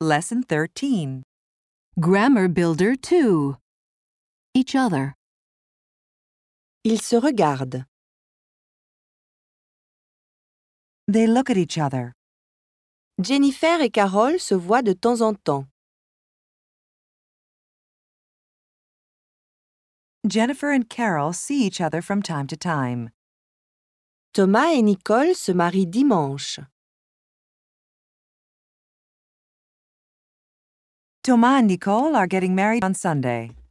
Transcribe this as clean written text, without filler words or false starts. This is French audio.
Lesson 13. Grammar Builder 2. Each other. Ils se regardent. They look at each other. Jennifer et Carole se voient de temps en temps. Jennifer and Carol see each other from time to time. Thomas et Nicole se marient dimanche. Thomas and Nicole are getting married on Sunday.